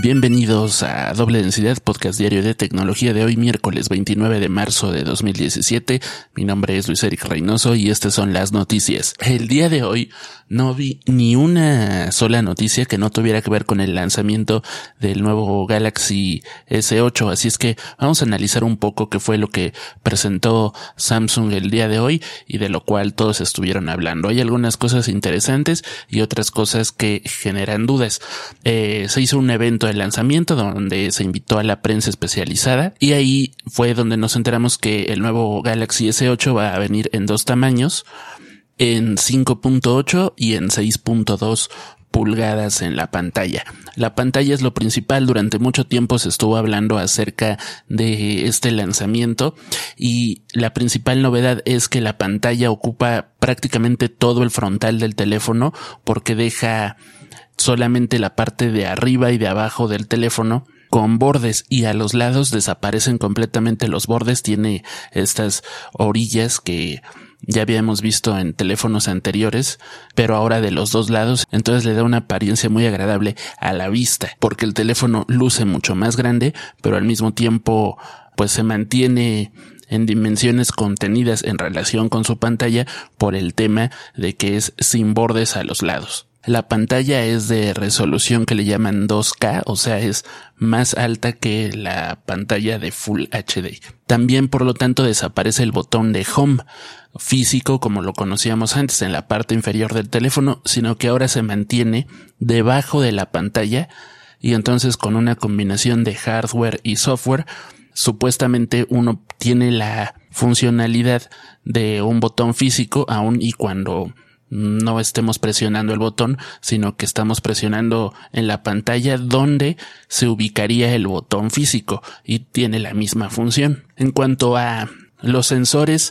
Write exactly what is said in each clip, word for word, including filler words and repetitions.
Bienvenidos a Doble Densidad, podcast diario de tecnología de hoy, miércoles veintinueve de marzo de dos mil diecisiete. Mi nombre es Luis Eric Reynoso y estas son las noticias. El día de hoy no vi ni una sola noticia que no tuviera que ver con el lanzamiento del nuevo Galaxy ese ocho, así es que vamos a analizar un poco qué fue lo que presentó Samsung el día de hoy y de lo cual todos estuvieron hablando. Hay algunas cosas interesantes y otras cosas que generan dudas. Eh, se hizo un evento de lanzamiento donde se invitó a la prensa especializada y ahí fue donde nos enteramos que el nuevo Galaxy ese ocho va a venir en dos tamaños, en cinco punto ocho y en seis punto dos pulgadas en la pantalla. La pantalla es lo principal. Durante mucho tiempo se estuvo hablando acerca de este lanzamiento y la principal novedad es que la pantalla ocupa prácticamente todo el frontal del teléfono porque deja solamente la parte de arriba y de abajo del teléfono con bordes y a los lados desaparecen completamente los bordes. Tiene estas orillas que ya habíamos visto en teléfonos anteriores, pero ahora de los dos lados, entonces le da una apariencia muy agradable a la vista, porque el teléfono luce mucho más grande, pero al mismo tiempo pues se mantiene en dimensiones contenidas en relación con su pantalla por el tema de que es sin bordes a los lados. La pantalla es de resolución que le llaman dos K, o sea, es más alta que la pantalla de Full H D. También, por lo tanto, desaparece el botón de Home físico como lo conocíamos antes en la parte inferior del teléfono, sino que ahora se mantiene debajo de la pantalla y entonces con una combinación de hardware y software, supuestamente uno tiene la funcionalidad de un botón físico aún y cuando no estemos presionando el botón, sino que estamos presionando en la pantalla donde se ubicaría el botón físico y tiene la misma función. En cuanto a los sensores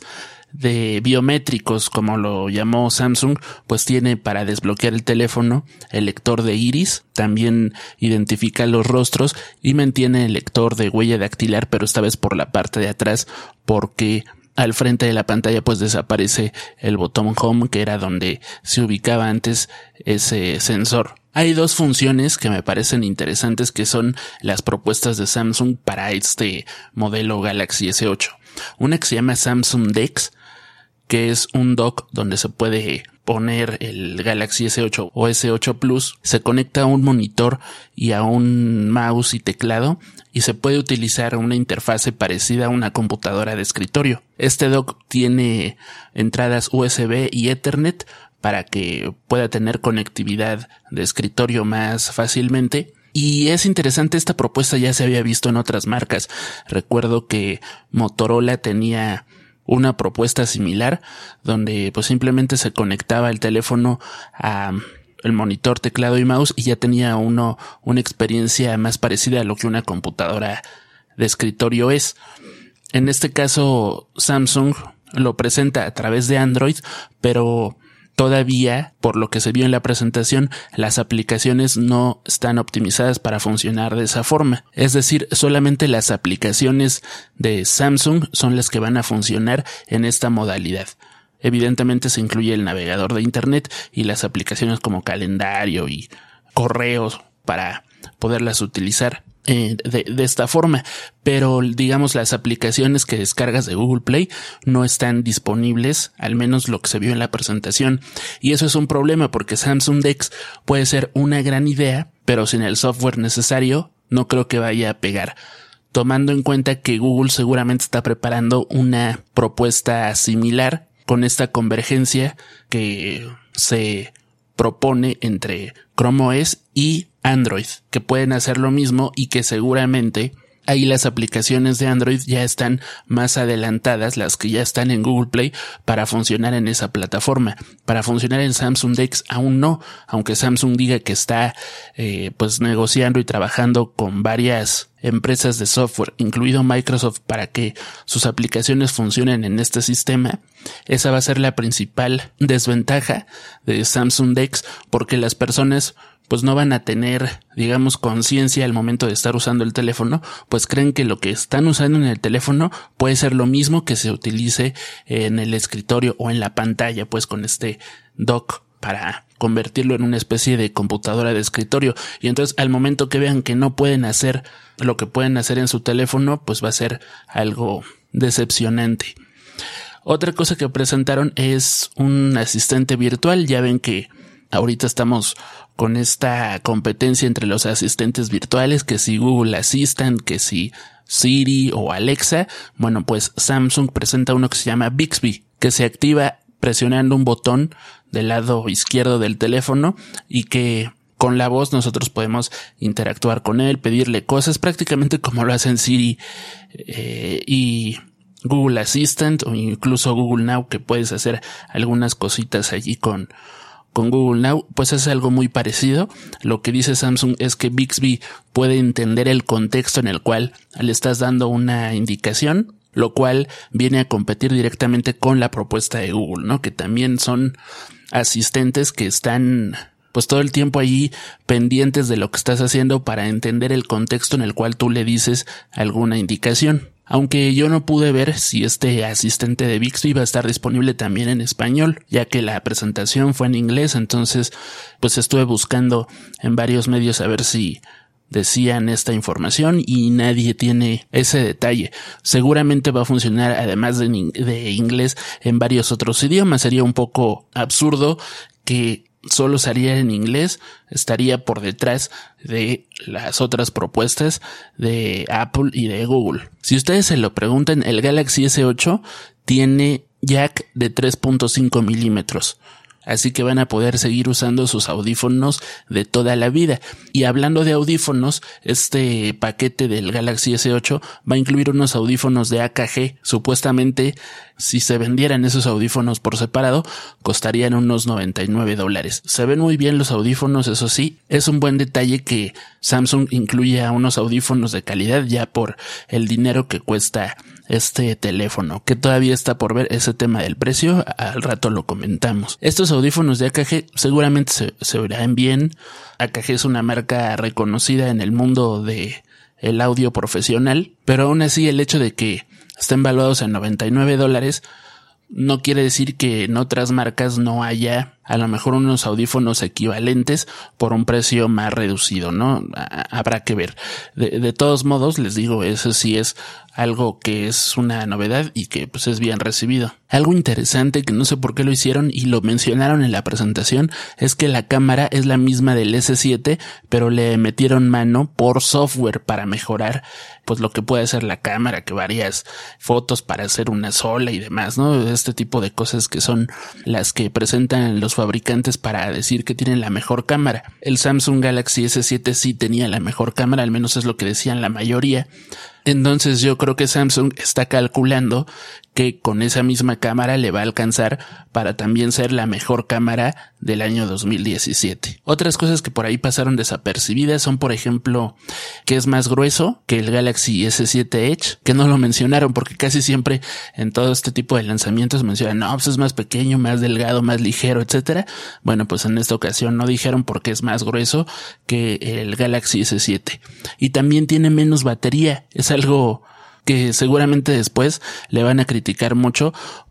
de biométricos, como lo llamó Samsung, pues tiene para desbloquear el teléfono el lector de iris, también identifica los rostros y mantiene el lector de huella dactilar, pero esta vez por la parte de atrás porque al frente de la pantalla pues desaparece el botón Home, que era donde se ubicaba antes ese sensor. Hay dos funciones que me parecen interesantes que son las propuestas de Samsung para este modelo Galaxy ese ocho. Una que se llama Samsung DeX, que es un dock donde se puede poner el Galaxy ese ocho o ese ocho Plus, se conecta a un monitor y a un mouse y teclado y se puede utilizar una interfase parecida a una computadora de escritorio. Este dock tiene entradas U S B y Ethernet para que pueda tener conectividad de escritorio más fácilmente. Y es interesante, esta propuesta ya se había visto en otras marcas. Recuerdo que Motorola tenía una propuesta similar donde pues simplemente se conectaba el teléfono a el monitor, teclado y mouse y ya tenía uno una experiencia más parecida a lo que una computadora de escritorio es. En este caso Samsung lo presenta a través de Android, pero todavía, por lo que se vio en la presentación, las aplicaciones no están optimizadas para funcionar de esa forma. Es decir, solamente las aplicaciones de Samsung son las que van a funcionar en esta modalidad. Evidentemente se incluye el navegador de internet y las aplicaciones como calendario y correos para poderlas utilizar Eh, de, de esta forma, pero digamos las aplicaciones que descargas de Google Play no están disponibles, al menos lo que se vio en la presentación, y eso es un problema porque Samsung DeX puede ser una gran idea, pero sin el software necesario no creo que vaya a pegar, tomando en cuenta que Google seguramente está preparando una propuesta similar con esta convergencia que se propone entre Chrome O S y Android, que pueden hacer lo mismo y que seguramente ahí las aplicaciones de Android ya están más adelantadas, las que ya están en Google Play, para funcionar en esa plataforma. Para funcionar en Samsung DeX aún no, aunque Samsung diga que está eh, pues negociando y trabajando con varias empresas de software, incluido Microsoft, para que sus aplicaciones funcionen en este sistema. Esa va a ser la principal desventaja de Samsung DeX, porque las personas pues no van a tener, digamos, conciencia al momento de estar usando el teléfono, pues creen que lo que están usando en el teléfono puede ser lo mismo que se utilice en el escritorio o en la pantalla, pues con este dock para convertirlo en una especie de computadora de escritorio. Y entonces al momento que vean que no pueden hacer lo que pueden hacer en su teléfono, pues va a ser algo decepcionante. Otra cosa que presentaron es un asistente virtual. Ya ven que ahorita estamos con esta competencia entre los asistentes virtuales, que si Google Assistant, que si Siri o Alexa. Bueno, pues Samsung presenta uno que se llama Bixby, que se activa presionando un botón del lado izquierdo del teléfono y que con la voz nosotros podemos interactuar con él, pedirle cosas, prácticamente como lo hacen Siri eh, y Google Assistant o incluso Google Now, que puedes hacer algunas cositas allí con Con Google Now. Pues es algo muy parecido. Lo que dice Samsung es que Bixby puede entender el contexto en el cual le estás dando una indicación, lo cual viene a competir directamente con la propuesta de Google, ¿no? Que también son asistentes que están pues todo el tiempo allí pendientes de lo que estás haciendo para entender el contexto en el cual tú le dices alguna indicación. Aunque yo no pude ver si este asistente de Bixby va a estar disponible también en español, ya que la presentación fue en inglés. Entonces pues estuve buscando en varios medios a ver si decían esta información y nadie tiene ese detalle. Seguramente va a funcionar además de, de inglés en varios otros idiomas. Sería un poco absurdo que solo saliera en inglés, estaría por detrás de las otras propuestas de Apple y de Google. Si ustedes se lo preguntan, el Galaxy ese ocho tiene jack de tres punto cinco milímetros. Así que van a poder seguir usando sus audífonos de toda la vida. Y hablando de audífonos, este paquete del Galaxy ese ocho va a incluir unos audífonos de A K G. Supuestamente, si se vendieran esos audífonos por separado, costarían unos noventa y nueve dólares. Se ven muy bien los audífonos, eso sí. Es un buen detalle que Samsung incluya unos audífonos de calidad ya por el dinero que cuesta este teléfono, que todavía está por ver ese tema del precio. Al rato lo comentamos. Estos audífonos de A K G seguramente se, se verán bien. A K G es una marca reconocida en el mundo de el audio profesional, pero aún así el hecho de que estén valuados en noventa y nueve dólares no quiere decir que en otras marcas no haya a lo mejor unos audífonos equivalentes por un precio más reducido, ¿no? Habrá que ver. De, de todos modos, les digo, eso sí es algo que es una novedad y que pues es bien recibido. Algo interesante que no sé por qué lo hicieron y lo mencionaron en la presentación es que la cámara es la misma del ese siete, pero le metieron mano por software para mejorar pues lo que puede hacer la cámara, que varias fotos para hacer una sola y demás, ¿no? Este tipo de cosas que son las que presentan los fabricantes para decir que tienen la mejor cámara. El Samsung Galaxy ese siete sí tenía la mejor cámara, al menos es lo que decían la mayoría. Entonces yo creo que Samsung está calculando que con esa misma cámara le va a alcanzar para también ser la mejor cámara del año dos mil diecisiete. Otras cosas que por ahí pasaron desapercibidas son, por ejemplo, que es más grueso que el Galaxy ese siete Edge, que no lo mencionaron porque casi siempre en todo este tipo de lanzamientos mencionan, no, pues es más pequeño, más delgado, más ligero, etcétera. Bueno, pues en esta ocasión no dijeron porque es más grueso que el Galaxy ese siete. Y también tiene menos batería. Es algo que seguramente después le van a criticar mucho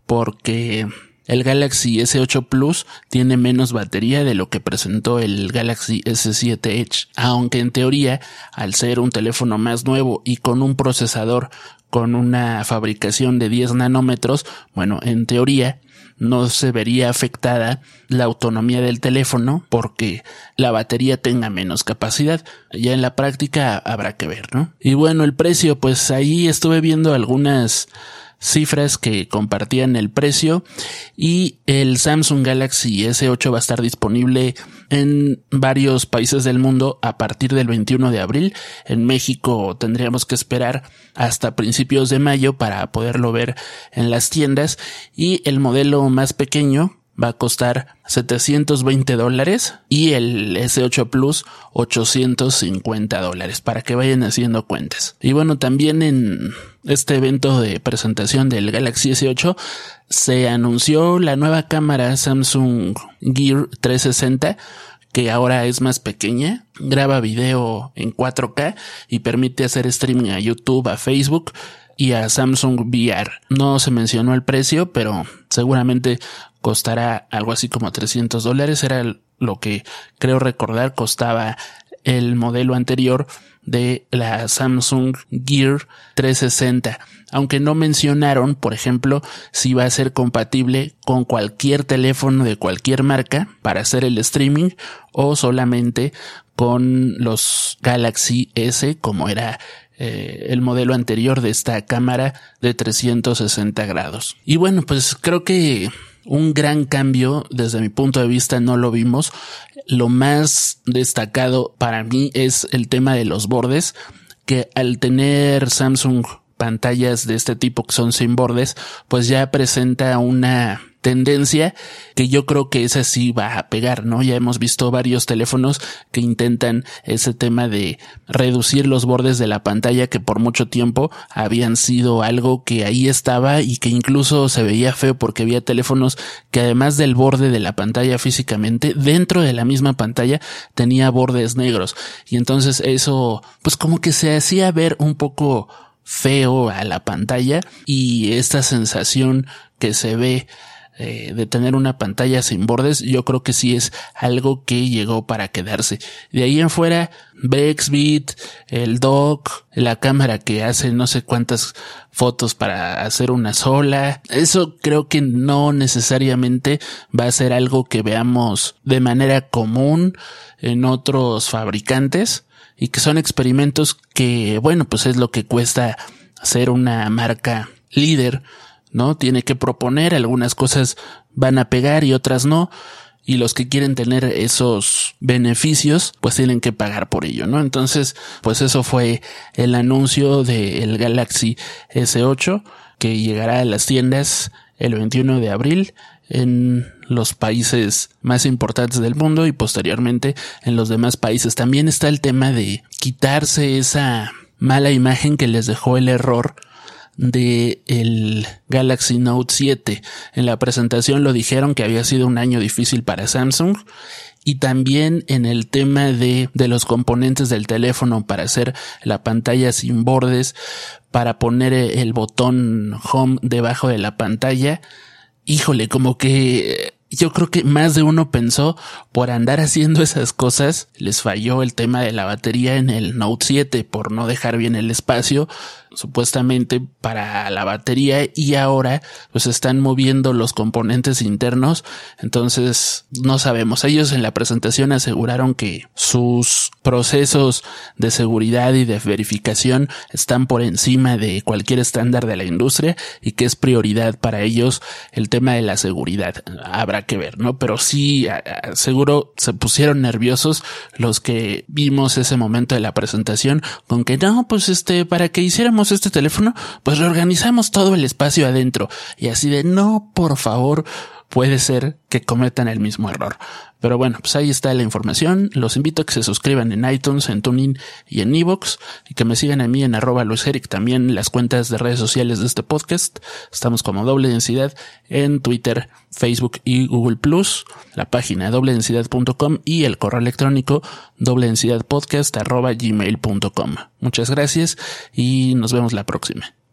porque el Galaxy ese ocho Plus tiene menos batería de lo que presentó el Galaxy ese siete Edge, aunque en teoría, al ser un teléfono más nuevo y con un procesador con una fabricación de diez nanómetros, bueno, en teoría no se vería afectada la autonomía del teléfono porque la batería tenga menos capacidad. Ya en la práctica habrá que ver, ¿no? Y bueno, el precio, pues ahí estuve viendo algunas cifras que compartían el precio y el Samsung Galaxy ese ocho va a estar disponible en varios países del mundo a partir del veintiuno de abril. En México tendríamos que esperar hasta principios de mayo para poderlo ver en las tiendas y el modelo más pequeño va a costar setecientos veinte dólares y el ese ocho Plus ochocientos cincuenta dólares, para que vayan haciendo cuentas. Y bueno, también en este evento de presentación del Galaxy ese ocho se anunció la nueva cámara Samsung Gear trescientos sesenta, que ahora es más pequeña, graba video en cuatro K y permite hacer streaming a YouTube, a Facebook y a Samsung V R. No se mencionó el precio, pero seguramente costará algo así como trescientos dólares. Era lo que creo recordar costaba el modelo anterior de la Samsung Gear trescientos sesenta, aunque no mencionaron, por ejemplo, si va a ser compatible con cualquier teléfono de cualquier marca para hacer el streaming o solamente con los Galaxy S, como era eh, el modelo anterior de esta cámara de trescientos sesenta grados. Y bueno, pues creo que un gran cambio desde mi punto de vista no lo vimos. Lo más destacado para mí es el tema de los bordes, que al tener Samsung pantallas de este tipo que son sin bordes, pues ya presenta una tendencia que yo creo que esa sí va a pegar, ¿no? Ya hemos visto varios teléfonos que intentan ese tema de reducir los bordes de la pantalla, que por mucho tiempo habían sido algo que ahí estaba y que incluso se veía feo, porque había teléfonos que además del borde de la pantalla físicamente, dentro de la misma pantalla tenía bordes negros, y entonces eso pues como que se hacía ver un poco feo a la pantalla, y esta sensación que se ve Eh, de tener una pantalla sin bordes, yo creo que sí es algo que llegó para quedarse. De ahí en fuera, Bexbit, el dock, la cámara que hace no sé cuántas fotos para hacer una sola, eso creo que no necesariamente va a ser algo que veamos de manera común en otros fabricantes, y que son experimentos que, bueno, pues es lo que cuesta ser una marca líder, ¿no? Tiene que proponer, algunas cosas van a pegar y otras no, y los que quieren tener esos beneficios pues tienen que pagar por ello, ¿no? Entonces, pues eso fue el anuncio del Galaxy ese ocho, que llegará a las tiendas el veintiuno de abril en los países más importantes del mundo y posteriormente en los demás países. También está el tema de quitarse esa mala imagen que les dejó el error de el Galaxy Note siete. En la presentación lo dijeron que había sido un año difícil para Samsung, y también en el tema de, de los componentes del teléfono para hacer la pantalla sin bordes, para poner el botón Home debajo de la pantalla. Híjole, como que yo creo que más de uno pensó, por andar haciendo esas cosas, les falló el tema de la batería en el Note siete, por no dejar bien el espacio supuestamente para la batería, y ahora pues están moviendo los componentes internos, entonces no sabemos. Ellos en la presentación aseguraron que sus procesos de seguridad y de verificación están por encima de cualquier estándar de la industria y que es prioridad para ellos el tema de la seguridad. Habrá que ver, ¿no? Pero sí, seguro se pusieron nerviosos los que vimos ese momento de la presentación con que no, pues este, para que hiciéramos este teléfono, pues reorganizamos todo el espacio adentro, y así de no, por favor, puede ser que cometan el mismo error. Pero bueno, pues ahí está la información. Los invito a que se suscriban en iTunes, en TuneIn y en iVoox, y que me sigan a mí en arroba luiseric, también las cuentas de redes sociales de este podcast. Estamos como Doble Densidad en Twitter, Facebook y Google Plus, la página doble densidad punto com y el correo electrónico dobledensidadpodcast arroba gmail punto com. Muchas gracias y nos vemos la próxima.